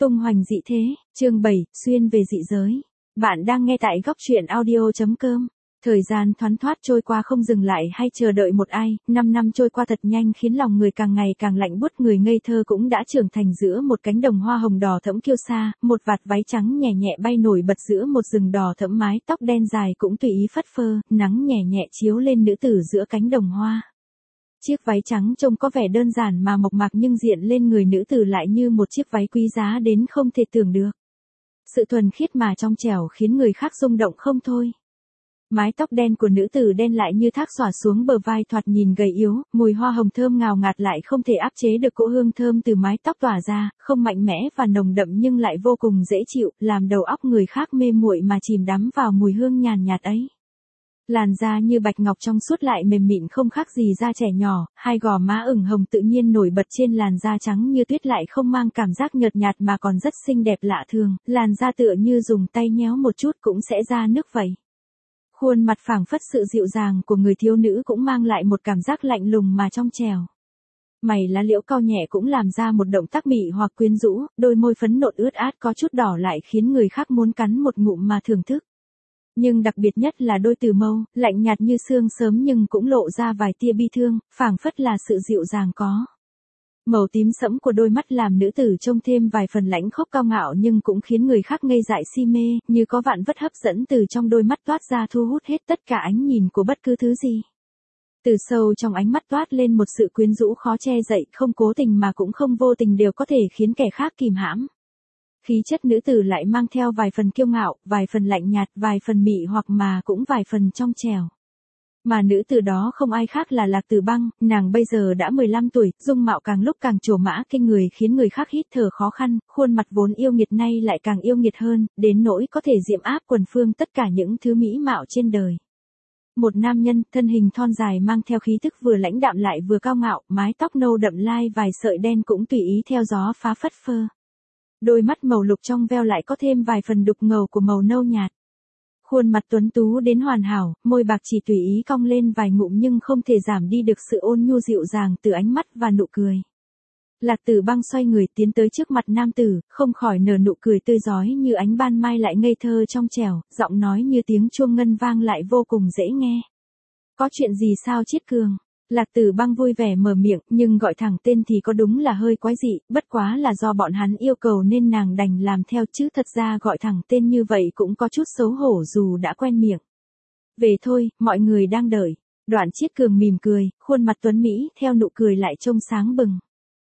Tung hoành dị thế, chương 7, xuyên về dị giới. Bạn đang nghe tại góc truyện audio.com. Thời gian thoăn thoắt trôi qua không dừng lại hay chờ đợi một ai, 5 năm trôi qua thật nhanh khiến lòng người càng ngày càng lạnh buốt, người ngây thơ cũng đã trưởng thành giữa một cánh đồng hoa hồng đỏ thẫm kiêu sa, một vạt váy trắng nhẹ nhẹ bay nổi bật giữa một rừng đỏ thẫm, mái tóc đen dài cũng tùy ý phất phơ, nắng nhẹ nhẹ chiếu lên nữ tử giữa cánh đồng hoa. Chiếc váy trắng trông có vẻ đơn giản mà mộc mạc nhưng diện lên người nữ tử lại như một chiếc váy quý giá đến không thể tưởng được. Sự thuần khiết mà trong trẻo khiến người khác rung động không thôi. Mái tóc đen của nữ tử đen lại như thác xõa xuống bờ vai, thoạt nhìn gầy yếu, mùi hoa hồng thơm ngào ngạt lại không thể áp chế được cỗ hương thơm từ mái tóc tỏa ra, không mạnh mẽ và nồng đậm nhưng lại vô cùng dễ chịu, làm đầu óc người khác mê muội mà chìm đắm vào mùi hương nhàn nhạt ấy. Làn da như bạch ngọc trong suốt lại mềm mịn không khác gì da trẻ nhỏ, hai gò má ửng hồng tự nhiên nổi bật trên làn da trắng như tuyết lại không mang cảm giác nhợt nhạt mà còn rất xinh đẹp lạ thường, làn da tựa như dùng tay nhéo một chút cũng sẽ ra nước vậy. Khuôn mặt phảng phất sự dịu dàng của người thiếu nữ cũng mang lại một cảm giác lạnh lùng mà trong trẻo. Mày lá liễu cau nhẹ cũng làm ra một động tác mị hoặc quyến rũ, đôi môi phấn nộn ướt át có chút đỏ lại khiến người khác muốn cắn một ngụm mà thưởng thức. Nhưng đặc biệt nhất là đôi từ mâu, lạnh nhạt như sương sớm nhưng cũng lộ ra vài tia bi thương, phảng phất là sự dịu dàng có. Màu tím sẫm của đôi mắt làm nữ tử trông thêm vài phần lãnh khốc cao ngạo nhưng cũng khiến người khác ngây dại si mê, như có vạn vất hấp dẫn từ trong đôi mắt toát ra thu hút hết tất cả ánh nhìn của bất cứ thứ gì. Từ sâu trong ánh mắt toát lên một sự quyến rũ khó che đậy, không cố tình mà cũng không vô tình đều có thể khiến kẻ khác kìm hãm. Khí chất nữ tử lại mang theo vài phần kiêu ngạo, vài phần lạnh nhạt, vài phần mị hoặc mà cũng vài phần trong trẻo. Mà nữ tử đó không ai khác là Lạc Tử Băng, nàng bây giờ đã 15 tuổi, dung mạo càng lúc càng trổ mã kinh người khiến người khác hít thở khó khăn, khuôn mặt vốn yêu nghiệt nay lại càng yêu nghiệt hơn, đến nỗi có thể diễm áp quần phương tất cả những thứ mỹ mạo trên đời. Một nam nhân, thân hình thon dài mang theo khí tức vừa lãnh đạm lại vừa cao ngạo, mái tóc nâu đậm lai vài sợi đen cũng tùy ý theo gió phá phất phơ. Đôi mắt màu lục trong veo lại có thêm vài phần đục ngầu của màu nâu nhạt. Khuôn mặt tuấn tú đến hoàn hảo, môi bạc chỉ tùy ý cong lên vài ngụm nhưng không thể giảm đi được sự ôn nhu dịu dàng từ ánh mắt và nụ cười. Lạc Tử Băng xoay người tiến tới trước mặt nam tử, không khỏi nở nụ cười tươi rói như ánh ban mai lại ngây thơ trong trẻo, giọng nói như tiếng chuông ngân vang lại vô cùng dễ nghe. Có chuyện gì sao Chiết Cường? Lạc Tử Băng vui vẻ mở miệng, nhưng gọi thẳng tên thì có đúng là hơi quái dị, bất quá là do bọn hắn yêu cầu nên nàng đành làm theo chứ thật ra gọi thẳng tên như vậy cũng có chút xấu hổ dù đã quen miệng. Về thôi, mọi người đang đợi. Đoạn Chiết Cường mỉm cười, khuôn mặt tuấn mỹ theo nụ cười lại trông sáng bừng.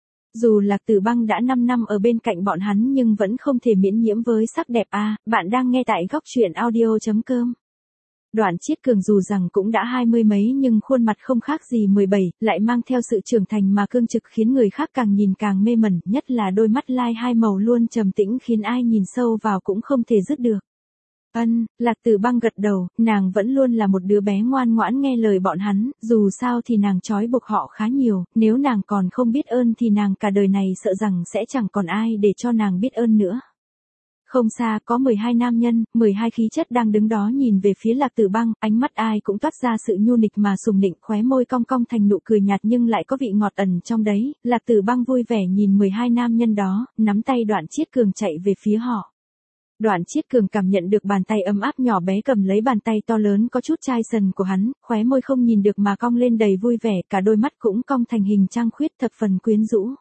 Dù Lạc Tử Băng đã 5 năm ở bên cạnh bọn hắn nhưng vẫn không thể miễn nhiễm với sắc đẹp a. Bạn đang nghe tại góc truyện audio.com. Đoạn Chiết Cường dù rằng cũng đã 20 mấy nhưng khuôn mặt không khác gì 17, lại mang theo sự trưởng thành mà cương trực khiến người khác càng nhìn càng mê mẩn, nhất là đôi mắt lai hai màu luôn trầm tĩnh khiến ai nhìn sâu vào cũng không thể dứt được. Lạc Tử Băng gật đầu, nàng vẫn luôn là một đứa bé ngoan ngoãn nghe lời bọn hắn, dù sao thì nàng trói buộc họ khá nhiều, nếu nàng còn không biết ơn thì nàng cả đời này sợ rằng sẽ chẳng còn ai để cho nàng biết ơn nữa. Không xa có 12 nam nhân, 12 khí chất đang đứng đó nhìn về phía Lạc Tử Băng, ánh mắt ai cũng toát ra sự nhu nịch mà sùng nịnh, khóe môi cong cong thành nụ cười nhạt nhưng lại có vị ngọt ẩn trong đấy. Lạc Tử Băng vui vẻ nhìn 12 nam nhân đó, nắm tay Đoạn Chiết Cường chạy về phía họ. Đoạn Chiết Cường cảm nhận được bàn tay ấm áp nhỏ bé cầm lấy bàn tay to lớn có chút chai sần của hắn, khóe môi không nhìn được mà cong lên đầy vui vẻ, cả đôi mắt cũng cong thành hình trăng khuyết thập phần quyến rũ.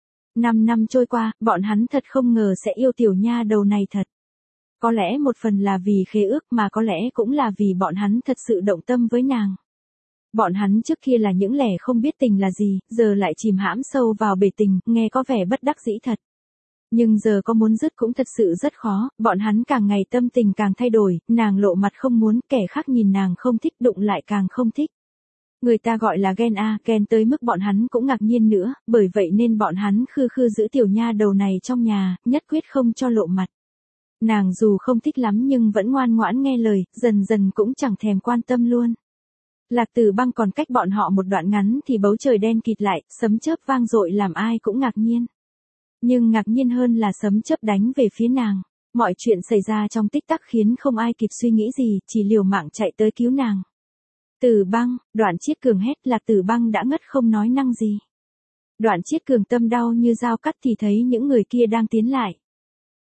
5 năm trôi qua, bọn hắn thật không ngờ sẽ yêu tiểu nha đầu này thật. Có lẽ một phần là vì khế ước mà có lẽ cũng là vì bọn hắn thật sự động tâm với nàng. Bọn hắn trước kia là những lẻ không biết tình là gì, giờ lại chìm hãm sâu vào bể tình, nghe có vẻ bất đắc dĩ thật. Nhưng giờ có muốn dứt cũng thật sự rất khó, bọn hắn càng ngày tâm tình càng thay đổi, nàng lộ mặt không muốn, kẻ khác nhìn nàng không thích đụng lại càng không thích. Người ta gọi là ghen a, ghen tới mức bọn hắn cũng ngạc nhiên nữa, bởi vậy nên bọn hắn khư khư giữ tiểu nha đầu này trong nhà, nhất quyết không cho lộ mặt. Nàng dù không thích lắm nhưng vẫn ngoan ngoãn nghe lời, dần dần cũng chẳng thèm quan tâm luôn. Lạc Tử Băng còn cách bọn họ một đoạn ngắn thì bầu trời đen kịt lại, sấm chớp vang dội làm ai cũng ngạc nhiên. Nhưng ngạc nhiên hơn là sấm chớp đánh về phía nàng. Mọi chuyện xảy ra trong tích tắc khiến không ai kịp suy nghĩ gì, chỉ liều mạng chạy tới cứu nàng. Tử Băng, Đoạn Chiết Cường hét, Lạc Tử Băng đã ngất không nói năng gì. Đoạn Chiết Cường tâm đau như dao cắt thì thấy những người kia đang tiến lại.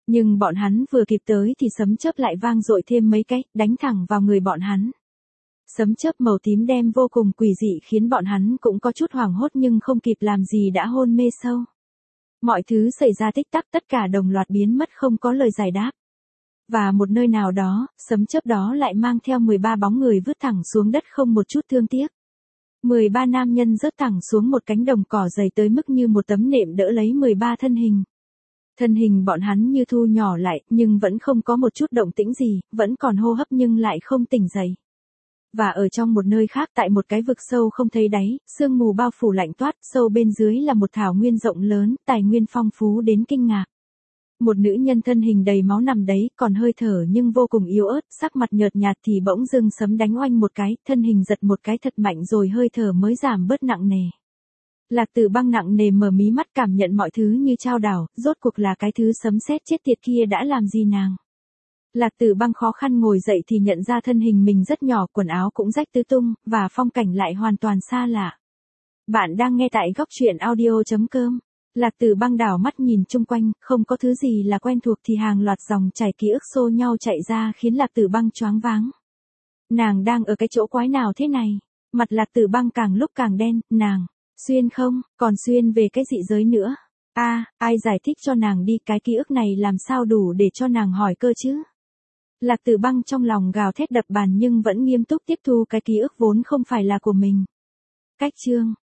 Nhưng bọn hắn vừa kịp tới thì sấm chớp lại vang dội thêm mấy cái, đánh thẳng vào người bọn hắn. Sấm chớp màu tím đen vô cùng quỷ dị khiến bọn hắn cũng có chút hoảng hốt nhưng không kịp làm gì đã hôn mê sâu. Mọi thứ xảy ra tích tắc tất cả đồng loạt biến mất không có lời giải đáp. Và một nơi nào đó, sấm chớp đó lại mang theo 13 bóng người vứt thẳng xuống đất không một chút thương tiếc. 13 nam nhân rớt thẳng xuống một cánh đồng cỏ dày tới mức như một tấm nệm đỡ lấy 13 thân hình. Thân hình bọn hắn như thu nhỏ lại, nhưng vẫn không có một chút động tĩnh gì, vẫn còn hô hấp nhưng lại không tỉnh dậy. Và ở trong một nơi khác tại một cái vực sâu không thấy đáy, sương mù bao phủ lạnh toát, sâu bên dưới là một thảo nguyên rộng lớn, tài nguyên phong phú đến kinh ngạc. Một nữ nhân thân hình đầy máu nằm đấy, còn hơi thở nhưng vô cùng yếu ớt, sắc mặt nhợt nhạt thì bỗng dưng sấm đánh oanh một cái, thân hình giật một cái thật mạnh rồi hơi thở mới giảm bớt nặng nề. Lạc Tử Băng nặng nề mở mí mắt cảm nhận mọi thứ như chao đảo, rốt cuộc là cái thứ sấm sét chết tiệt kia đã làm gì nàng. Lạc Tử Băng khó khăn ngồi dậy thì nhận ra thân hình mình rất nhỏ, quần áo cũng rách tứ tung, và phong cảnh lại hoàn toàn xa lạ. Bạn đang nghe tại góc truyện audio.com. Lạc Tử Băng đảo mắt nhìn chung quanh, không có thứ gì là quen thuộc thì hàng loạt dòng chảy ký ức xô nhau chạy ra khiến Lạc Tử Băng choáng váng. Nàng đang ở cái chỗ quái nào thế này? Mặt Lạc Tử Băng càng lúc càng đen, nàng xuyên không, còn xuyên về cái dị giới nữa. Ai giải thích cho nàng đi, cái ký ức này làm sao đủ để cho nàng hỏi cơ chứ? Lạc Tử Băng trong lòng gào thét đập bàn nhưng vẫn nghiêm túc tiếp thu cái ký ức vốn không phải là của mình. Cách chương